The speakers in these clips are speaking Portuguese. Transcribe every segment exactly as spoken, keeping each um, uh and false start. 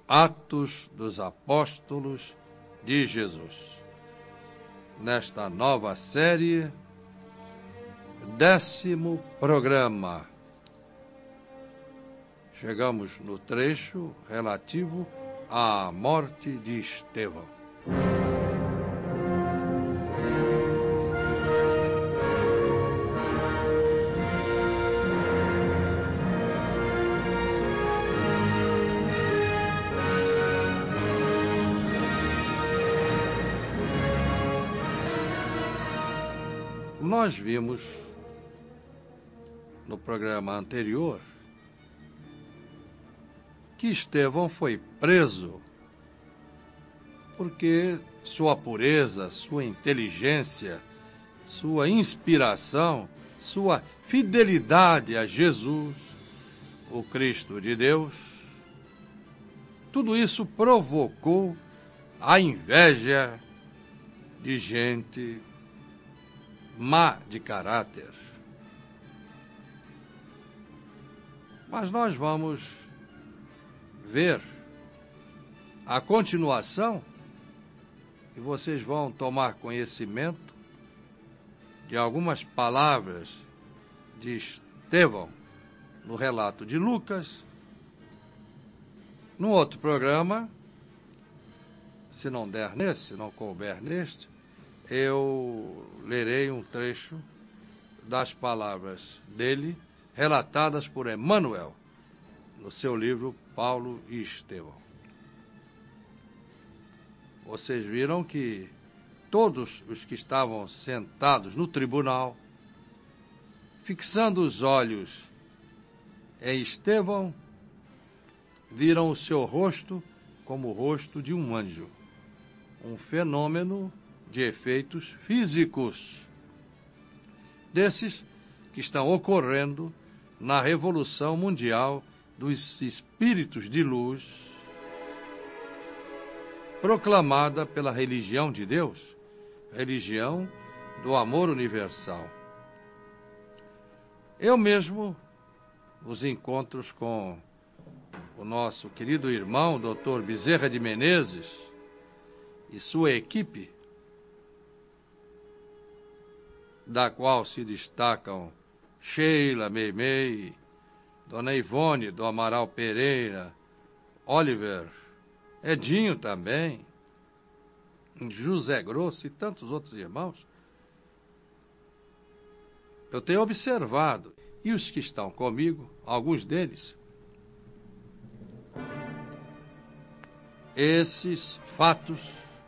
Atos dos Apóstolos de Jesus. Nesta nova série, décimo programa, chegamos no trecho relativo à morte de Estevão. Nós vimos no programa anterior que Estevão foi preso porque sua pureza, sua inteligência, sua inspiração, sua fidelidade a Jesus, o Cristo de Deus, tudo isso provocou a inveja de gente má de caráter. Mas nós vamos ver a continuação e vocês vão tomar conhecimento de algumas palavras de Estevão no relato de Lucas. No outro programa, se não der nesse, se não couber neste, eu lerei um trecho das palavras dele, relatadas por Emmanuel, no seu livro Paulo e Estevão. Vocês viram que todos os que estavam sentados no tribunal, fixando os olhos em Estevão, viram o seu rosto como o rosto de um anjo, um fenômeno de efeitos físicos, desses que estão ocorrendo na Revolução Mundial dos Espíritos de Luz, proclamada pela religião de Deus, religião do amor universal. Eu mesmo, nos encontros com o nosso querido irmão, doutor Bezerra de Menezes, e sua equipe, da qual se destacam Sheila Meimei, Dona Ivone do Amaral Pereira, Oliver, Edinho também, José Grosso e tantos outros irmãos, eu tenho observado, e os que estão comigo, alguns deles, esses fatos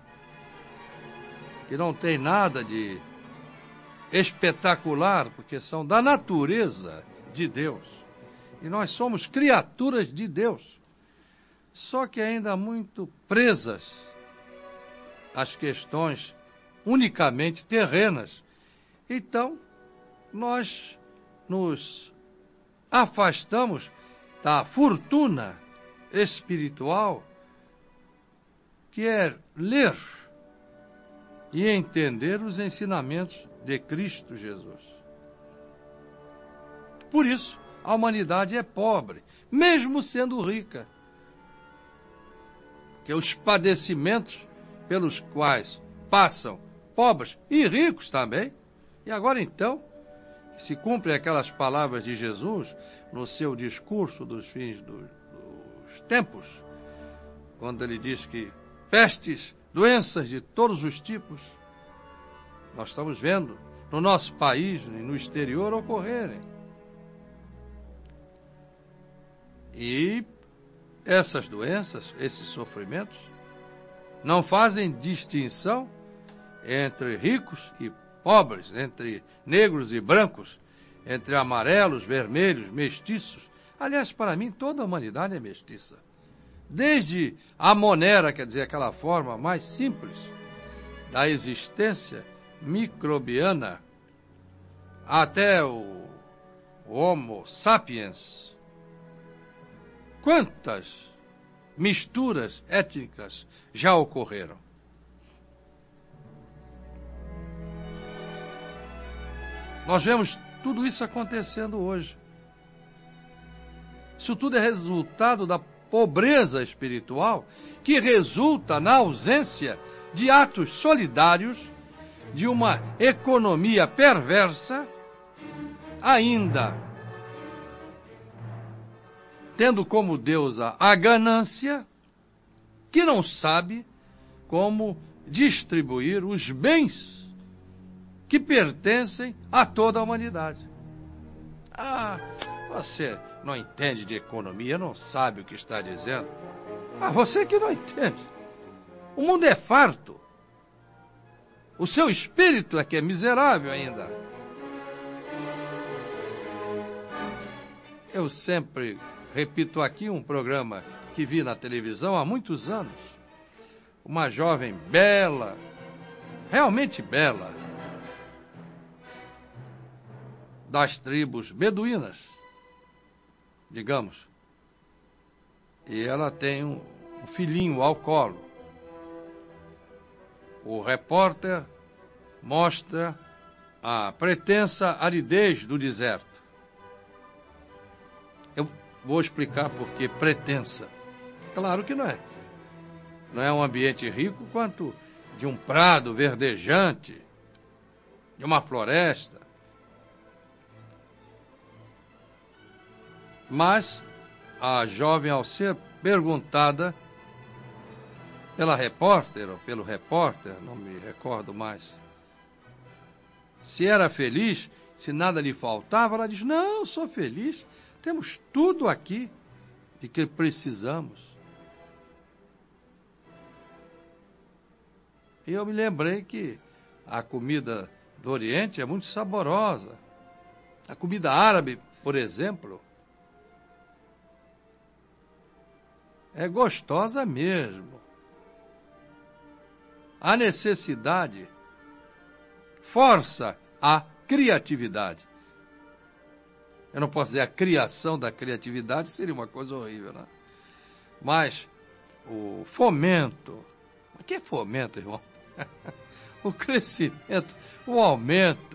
que não tem nada de espetacular, porque são da natureza de Deus. E nós somos criaturas de Deus, só que ainda muito presas às questões unicamente terrenas. Então, nós nos afastamos da fortuna espiritual, que é ler e entender os ensinamentos de Cristo Jesus. Por isso, a humanidade é pobre, mesmo sendo rica. Que os padecimentos pelos quais passam pobres e ricos também. E agora então, se cumprem aquelas palavras de Jesus no seu discurso dos fins dos, dos tempos, quando ele diz que pestes, doenças de todos os tipos, nós estamos vendo no nosso país e no exterior ocorrerem. E essas doenças, esses sofrimentos, não fazem distinção entre ricos e pobres, entre negros e brancos, entre amarelos, vermelhos, mestiços. Aliás, para mim, toda a humanidade é mestiça. Desde a monera, quer dizer, aquela forma mais simples da existência microbiana, até o Homo sapiens. Quantas misturas étnicas já ocorreram? Nós vemos tudo isso acontecendo hoje. Isso tudo é resultado da pobreza espiritual que resulta na ausência de atos solidários, de uma economia perversa, ainda tendo como deusa a ganância, que não sabe como distribuir os bens que pertencem a toda a humanidade. Ah, você não entende de economia, não sabe o que está dizendo. Ah, você que não entende. O mundo é farto. O seu espírito é que é miserável ainda. Eu sempre repito aqui um programa que vi na televisão há muitos anos. Uma jovem bela, realmente bela, das tribos beduínas, digamos. E ela tem um, um filhinho ao colo. O repórter mostra a pretensa aridez do deserto. Eu vou explicar por que pretensa. Claro que não é. Não é um ambiente rico quanto de um prado verdejante, de uma floresta. Mas a jovem, ao ser perguntada pela repórter, ou pelo repórter, não me recordo mais, se era feliz, se nada lhe faltava, ela diz, não, sou feliz, temos tudo aqui de que precisamos. E eu me lembrei que a comida do Oriente é muito saborosa. A comida árabe, por exemplo, é gostosa mesmo. A necessidade força a criatividade. Eu não posso dizer a criação da criatividade, seria uma coisa horrível, né? Mas o fomento, o que é fomento, irmão? O crescimento, o aumento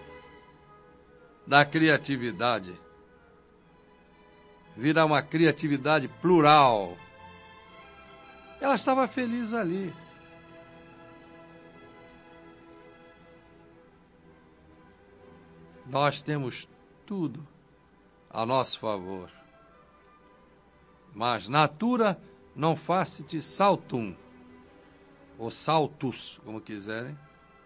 da criatividade. Virar uma criatividade plural. Ela estava feliz ali. Nós temos tudo a nosso favor. Mas natura non facit saltum, ou saltus, como quiserem.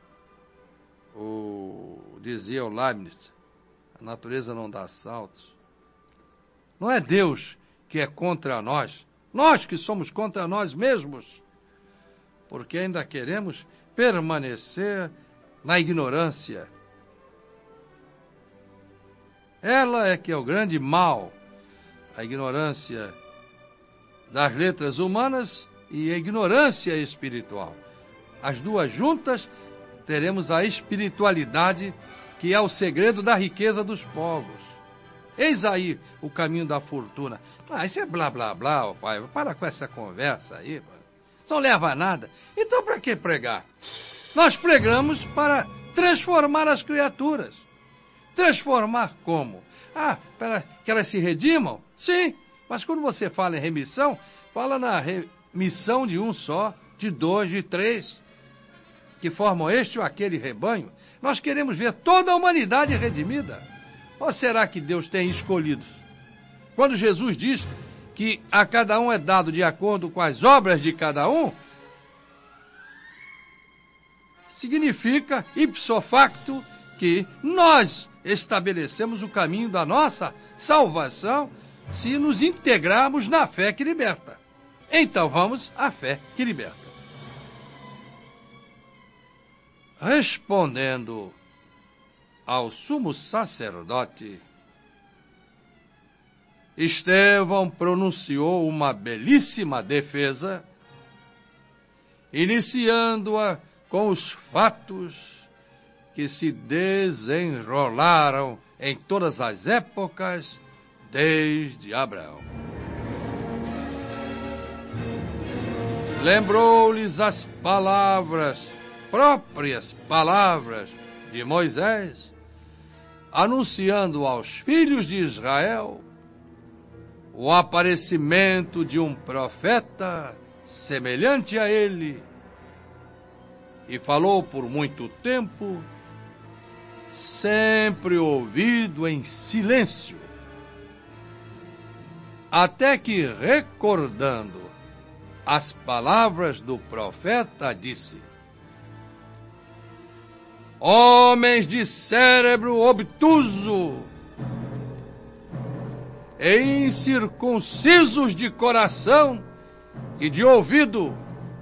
Ou, dizia o Leibniz, a natureza não dá saltos. Não é Deus que é contra nós, nós que somos contra nós mesmos, porque ainda queremos permanecer na ignorância. Ela é que é o grande mal, a ignorância das letras humanas e a ignorância espiritual. As duas juntas, teremos a espiritualidade, que é o segredo da riqueza dos povos. Eis aí o caminho da fortuna. Ah, isso é blá, blá, blá, ó pai. Para com essa conversa aí, mano. Isso não leva a nada. Então, para que pregar? Nós pregamos para transformar as criaturas. Transformar como? Ah, para que elas se redimam? Sim, mas quando você fala em remissão, fala na remissão de um só, de dois, de três, que formam este ou aquele rebanho. Nós queremos ver toda a humanidade redimida. Ou será que Deus tem escolhidos? Quando Jesus diz que a cada um é dado de acordo com as obras de cada um, significa, ipso facto, que nós estabelecemos o caminho da nossa salvação se nos integrarmos na fé que liberta. Então vamos à fé que liberta. Respondendo ao sumo sacerdote, Estevão pronunciou uma belíssima defesa, iniciando-a com os fatos que se desenrolaram em todas as épocas, desde Abraão. Lembrou-lhes as palavras, próprias palavras de Moisés, anunciando aos filhos de Israel o aparecimento de um profeta semelhante a ele, e falou por muito tempo, sempre ouvido em silêncio, até que, recordando as palavras do profeta, disse: homens de cérebro obtuso e incircuncisos de coração e de ouvido,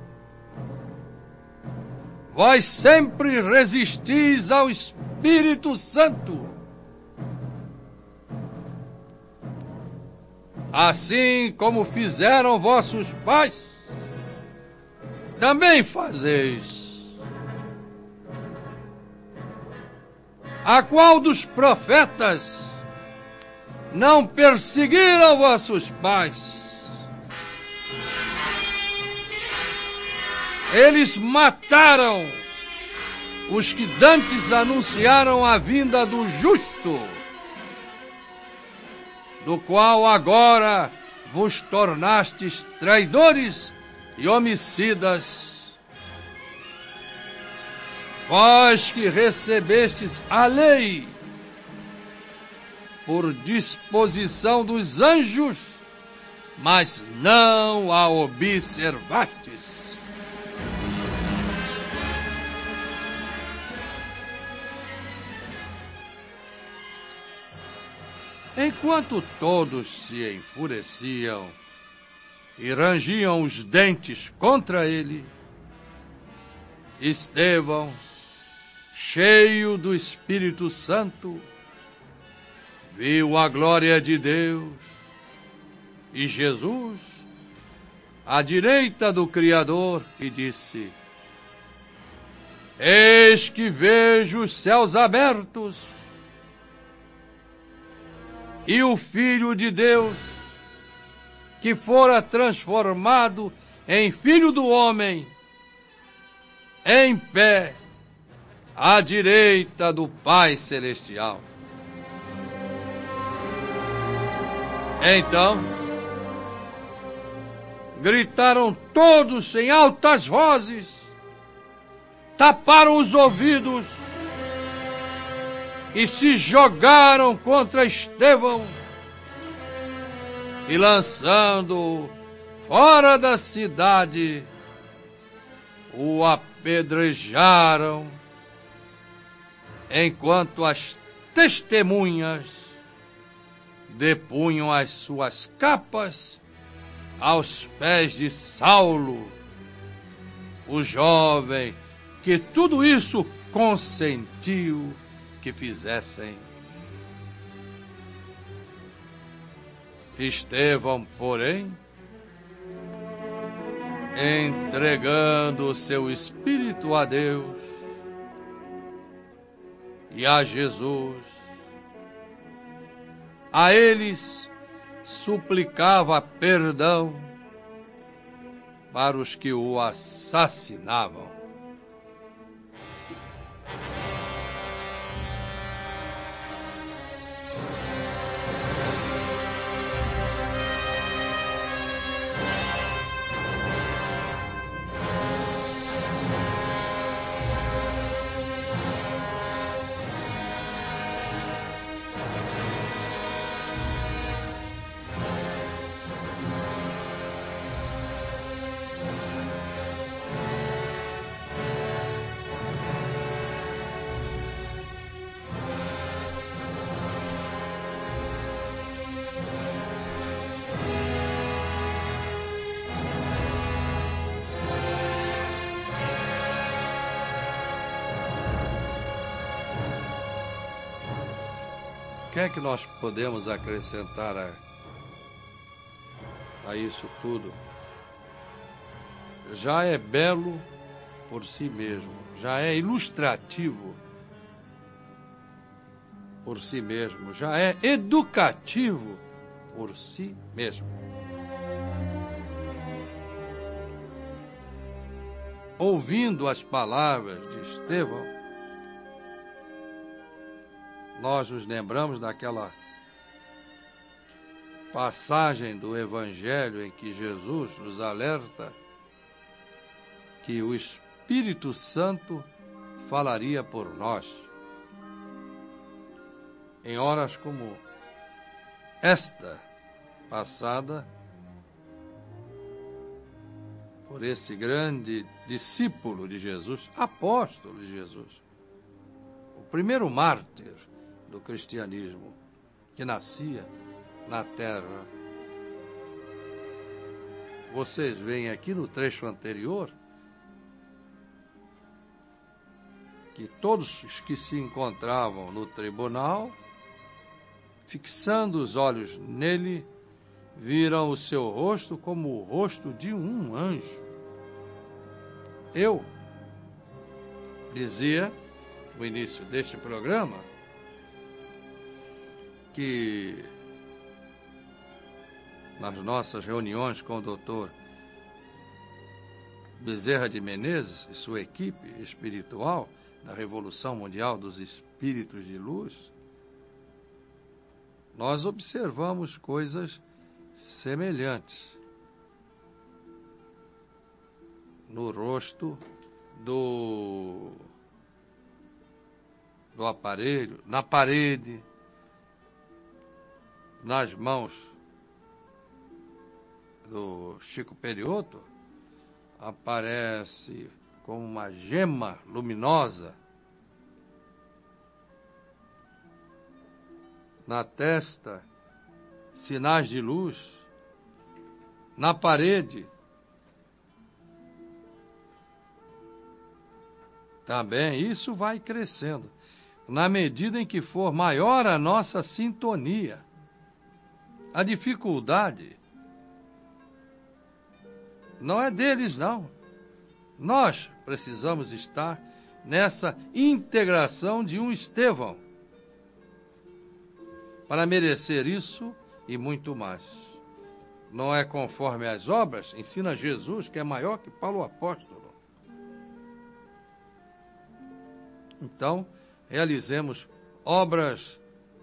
vós sempre resistis ao Espírito Santo, assim como fizeram vossos pais, também fazeis. A qual dos profetas não perseguiram vossos pais? Eles mataram os que dantes anunciaram a vinda do justo, do qual agora vos tornastes traidores e homicidas. Vós que recebestes a lei por disposição dos anjos, mas não a observastes. Enquanto todos se enfureciam e rangiam os dentes contra ele, Estevão, cheio do Espírito Santo, viu a glória de Deus e Jesus à direita do Criador e disse: eis que vejo os céus abertos e o Filho de Deus, que fora transformado em Filho do Homem, em pé à direita do Pai Celestial. Então, gritaram todos em altas vozes, taparam os ouvidos e se jogaram contra Estevão, e lançando-o fora da cidade, o apedrejaram, enquanto as testemunhas depunham as suas capas aos pés de Saulo, o jovem que tudo isso consentiu que fizessem. Estevão, porém, entregando o seu espírito a Deus e a Jesus, a eles suplicava perdão para os que o assassinavam. O que é que nós podemos acrescentar a, a isso tudo? Já é belo por si mesmo, já é ilustrativo por si mesmo, já é educativo por si mesmo. Ouvindo as palavras de Estevão, nós nos lembramos daquela passagem do Evangelho em que Jesus nos alerta que o Espírito Santo falaria por nós. Em horas como esta passada, por esse grande discípulo de Jesus, apóstolo de Jesus, o primeiro mártir do cristianismo, que nascia na terra. Vocês veem aqui no trecho anterior que todos os que se encontravam no tribunal, fixando os olhos nele, viram o seu rosto como o rosto de um anjo. Eu dizia, no início deste programa, que nas nossas reuniões com o doutor Bezerra de Menezes e sua equipe espiritual da Revolução Mundial dos Espíritos de Luz, nós observamos coisas semelhantes no rosto do, do aparelho, na parede, nas mãos do Chico Perioto, aparece como uma gema luminosa. Na testa, sinais de luz. Na parede, também isso vai crescendo, na medida em que for maior a nossa sintonia. A dificuldade não é deles, não. Nós precisamos estar nessa integração de um Estevão para merecer isso e muito mais. Não é conforme as obras, ensina Jesus, que é maior que Paulo apóstolo. Então, realizemos obras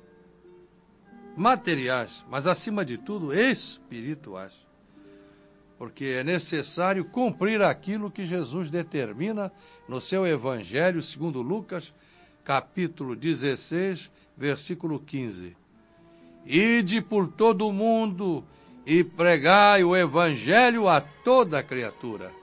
materiais, mas acima de tudo espirituais. Porque é necessário cumprir aquilo que Jesus determina no seu Evangelho, segundo Lucas, capítulo dezesseis, versículo quinze. Ide por todo o mundo e pregai o Evangelho a toda a criatura.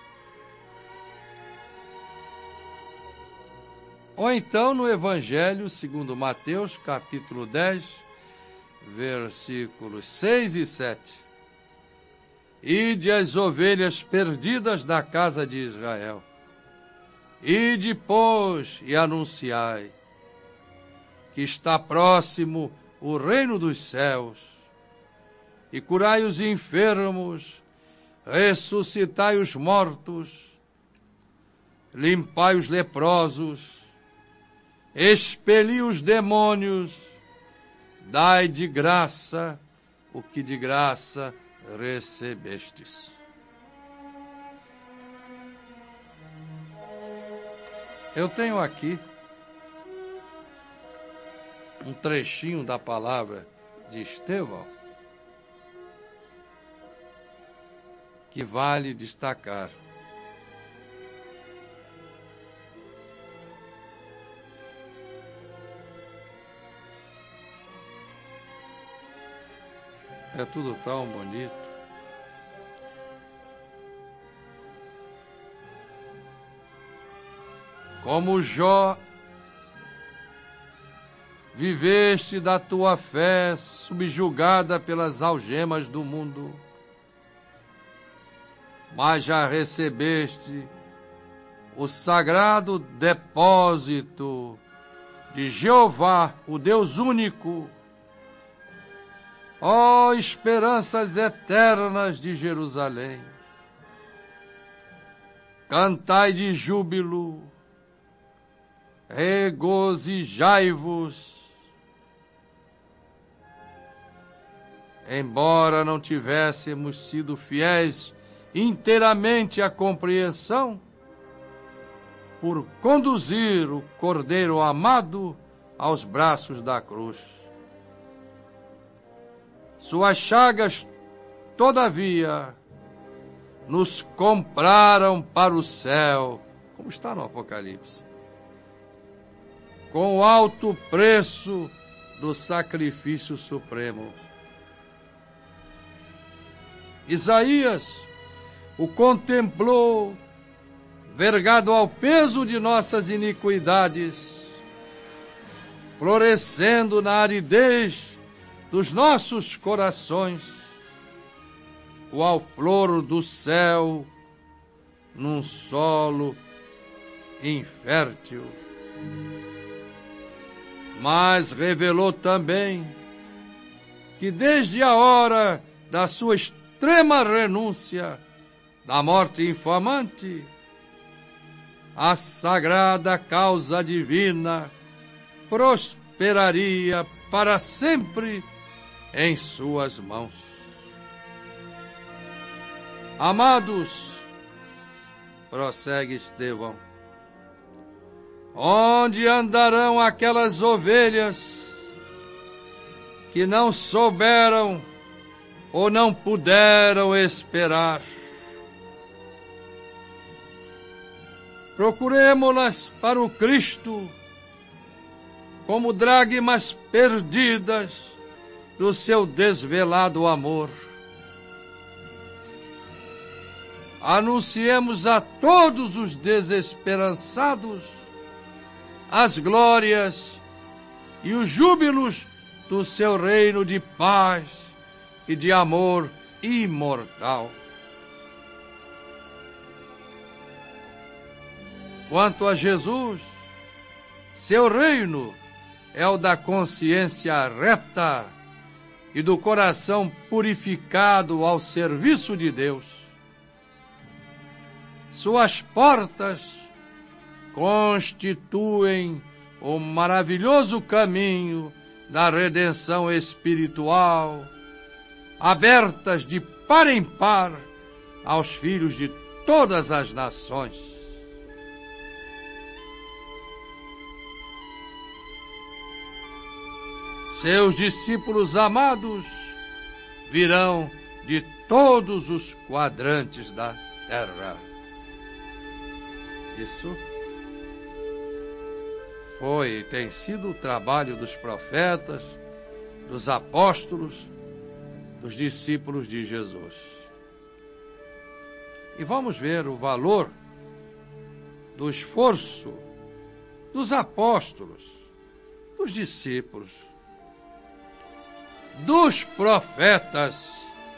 Ou então no Evangelho, segundo Mateus, capítulo dez, versículos seis e sete. Ide as ovelhas perdidas da casa de Israel. Ide, pois, e anunciai que está próximo o reino dos céus. E curai os enfermos, ressuscitai os mortos, limpai os leprosos, expeli os demônios, dai de graça o que de graça recebestes. Eu tenho aqui um trechinho da palavra de Estevão que vale destacar. É tudo tão bonito. Como Jó, viveste da tua fé subjugada pelas algemas do mundo, mas já recebeste o sagrado depósito de Jeová, o Deus único. Ó esperanças eternas de Jerusalém, cantai de júbilo, regozijai-vos. Embora não tivéssemos sido fiéis inteiramente à compreensão, por conduzir o Cordeiro amado aos braços da cruz. Suas chagas, todavia, nos compraram para o céu, como está no Apocalipse, com o alto preço do sacrifício supremo. Isaías o contemplou, vergado ao peso de nossas iniquidades, florescendo na aridez dos nossos corações, qual flor do céu num solo infértil. Mas revelou também que desde a hora da sua extrema renúncia, da morte infamante, a sagrada causa divina prosperaria para sempre em suas mãos. Amados, prossegue Estevão, onde andarão aquelas ovelhas que não souberam ou não puderam esperar? Procuremo-las para o Cristo como dracmas perdidas do seu desvelado amor. Anunciemos a todos os desesperançados as glórias e os júbilos do seu reino de paz e de amor imortal. Quanto a Jesus, seu reino é o da consciência reta e do coração purificado ao serviço de Deus. Suas portas constituem o maravilhoso caminho da redenção espiritual, abertas de par em par aos filhos de todas as nações. Seus discípulos amados virão de todos os quadrantes da terra. Isso foi e tem sido o trabalho dos profetas, dos apóstolos, dos discípulos de Jesus. E vamos ver o valor do esforço dos apóstolos, dos discípulos, dos profetas,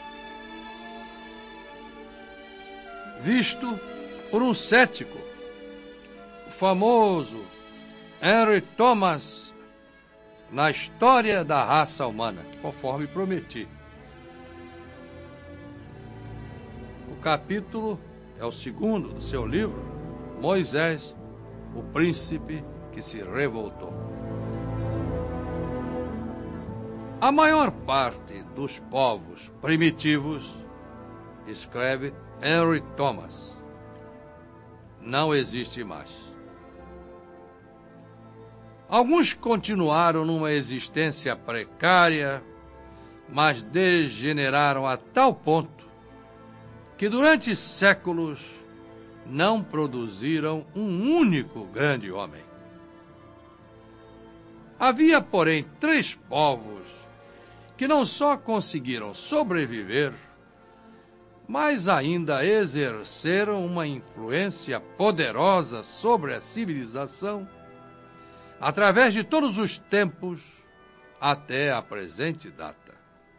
visto por um cético, o famoso Henry Thomas, na História da Raça Humana, conforme prometi. O capítulo é o segundo do seu livro, Moisés, o príncipe que se revoltou. A maior parte dos povos primitivos, escreve Henry Thomas, não existe mais. Alguns continuaram numa existência precária, mas degeneraram a tal ponto que durante séculos não produziram um único grande homem. Havia, porém, três povos que não só conseguiram sobreviver, mas ainda exerceram uma influência poderosa sobre a civilização através de todos os tempos até a presente data.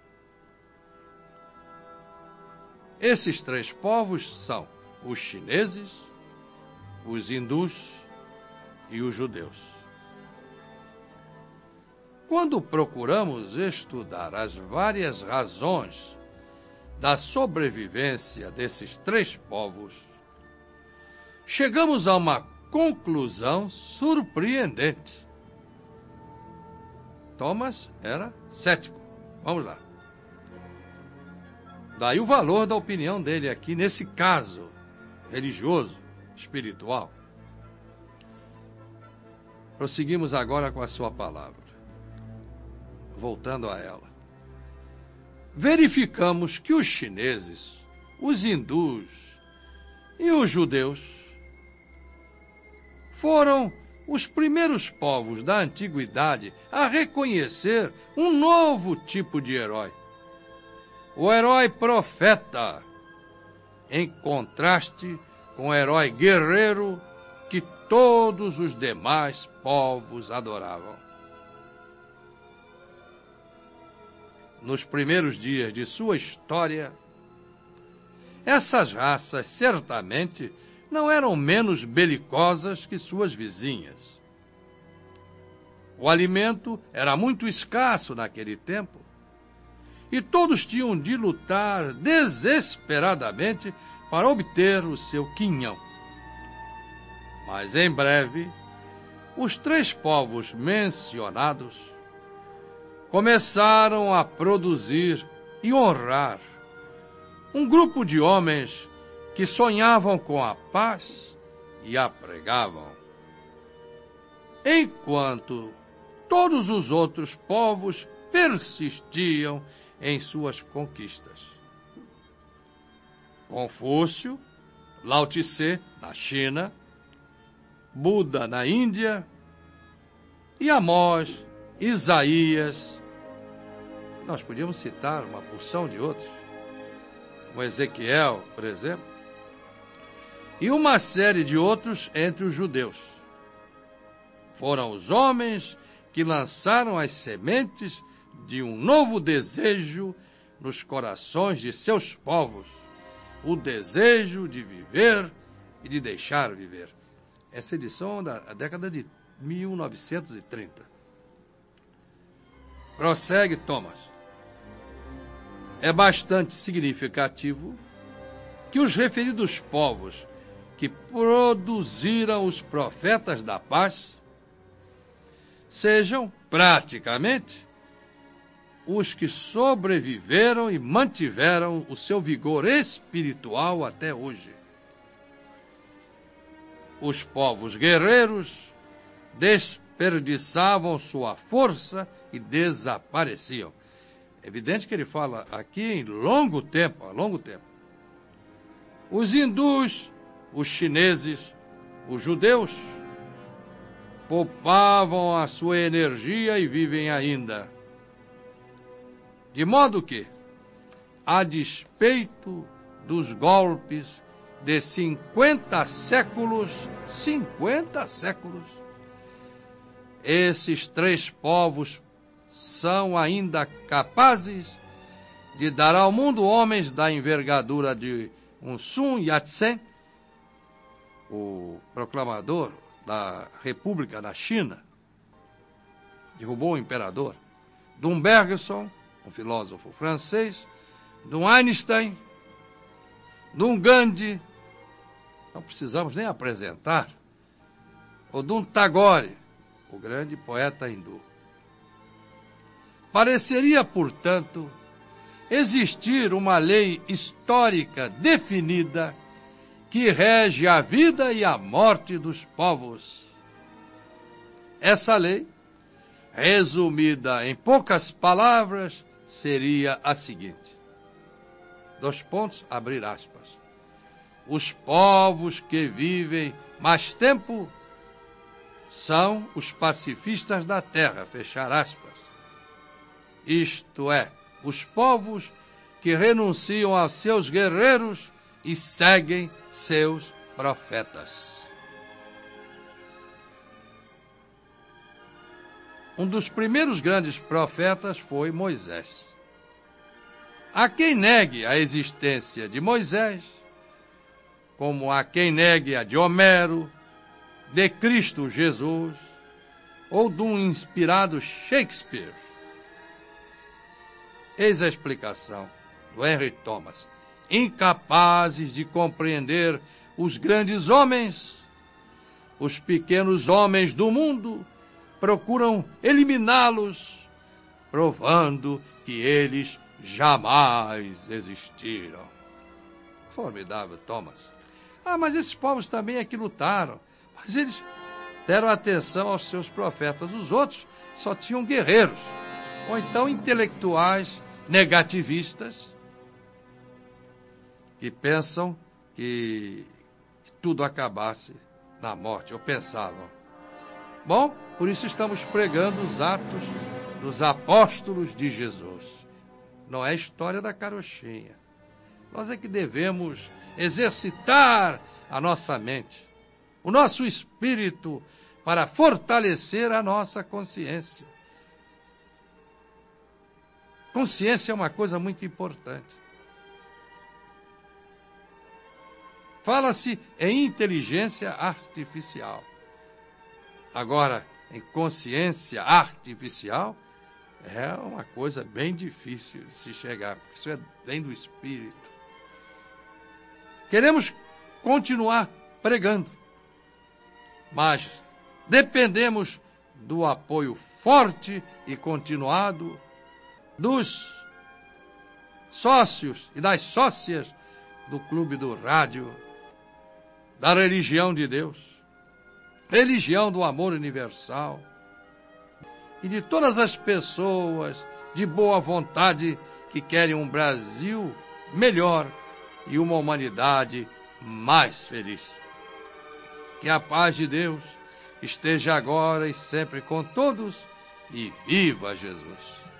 Esses três povos são os chineses, os hindus e os judeus. Quando procuramos estudar as várias razões da sobrevivência desses três povos, chegamos a uma conclusão surpreendente. Thomas era cético. Vamos lá. Daí o valor da opinião dele aqui nesse caso religioso, espiritual. Prosseguimos agora com a sua palavra. Voltando a ela. verificamos que os chineses, os hindus e os judeus foram os primeiros povos da antiguidade a reconhecer um novo tipo de herói. O herói profeta, em contraste com o herói guerreiro que todos os demais povos adoravam. Nos primeiros dias de sua história, essas raças certamente não eram menos belicosas que suas vizinhas. O alimento era muito escasso naquele tempo e todos tinham de lutar desesperadamente para obter o seu quinhão. Mas em breve, os três povos mencionados começaram a produzir e honrar um grupo de homens que sonhavam com a paz e a pregavam, enquanto todos os outros povos persistiam em suas conquistas. Confúcio, Lao Tse, na China, Buda, na Índia, e Amós, Isaías. Nós podíamos citar uma porção de outros, como Ezequiel, por exemplo, e uma série de outros entre os judeus. Foram os homens que lançaram as sementes de um novo desejo nos corações de seus povos, o desejo de viver e de deixar viver. Essa edição é da década de mil novecentos e trinta. Prossegue Thomas. É bastante significativo que os referidos povos que produziram os profetas da paz sejam, praticamente, os que sobreviveram e mantiveram o seu vigor espiritual até hoje. Os povos guerreiros desperdiçavam sua força e desapareciam. É evidente que ele fala aqui em longo tempo, há longo tempo. Os hindus, os chineses, os judeus poupavam a sua energia e vivem ainda. De modo que, a despeito dos golpes de cinquenta séculos, cinquenta séculos, esses três povos são ainda capazes de dar ao mundo homens da envergadura de um Sun Yat-sen, o proclamador da República na China, derrubou o imperador, de um Bergson, um filósofo francês, de um Einstein, de um Gandhi, não precisamos nem apresentar, ou de um Tagore, o grande poeta hindu. Pareceria, portanto, existir uma lei histórica definida que rege a vida e a morte dos povos. Essa lei, resumida em poucas palavras, seria a seguinte. Dois pontos, abrir aspas. Os povos que vivem mais tempo são os pacifistas da terra, fechar aspas. Isto é, os povos que renunciam a seus guerreiros e seguem seus profetas. Um dos primeiros grandes profetas foi Moisés. Há quem negue a existência de Moisés, como há quem negue a de Homero, de Cristo Jesus, ou de um inspirado Shakespeare. Eis a explicação do Henry Thomas. Incapazes de compreender os grandes homens, os pequenos homens do mundo procuram eliminá-los, provando que eles jamais existiram. Formidável, Thomas. Ah, mas esses povos também é que lutaram. Mas eles deram atenção aos seus profetas. Os outros só tinham guerreiros, ou então intelectuais negativistas que pensam que tudo acabasse na morte, ou pensavam. Bom, por isso estamos pregando os atos dos apóstolos de Jesus. Não é a história da carochinha. Nós é que devemos exercitar a nossa mente, o nosso espírito, para fortalecer a nossa consciência. Consciência é uma coisa muito importante. Fala-se em inteligência artificial. Agora, em consciência artificial, é uma coisa bem difícil de se chegar, porque isso é bem do espírito. Queremos continuar pregando, mas dependemos do apoio forte e continuado dos sócios e das sócias do Clube do Rádio, da religião de Deus, religião do amor universal, e de todas as pessoas de boa vontade que querem um Brasil melhor e uma humanidade mais feliz. Que a paz de Deus esteja agora e sempre com todos, e viva Jesus!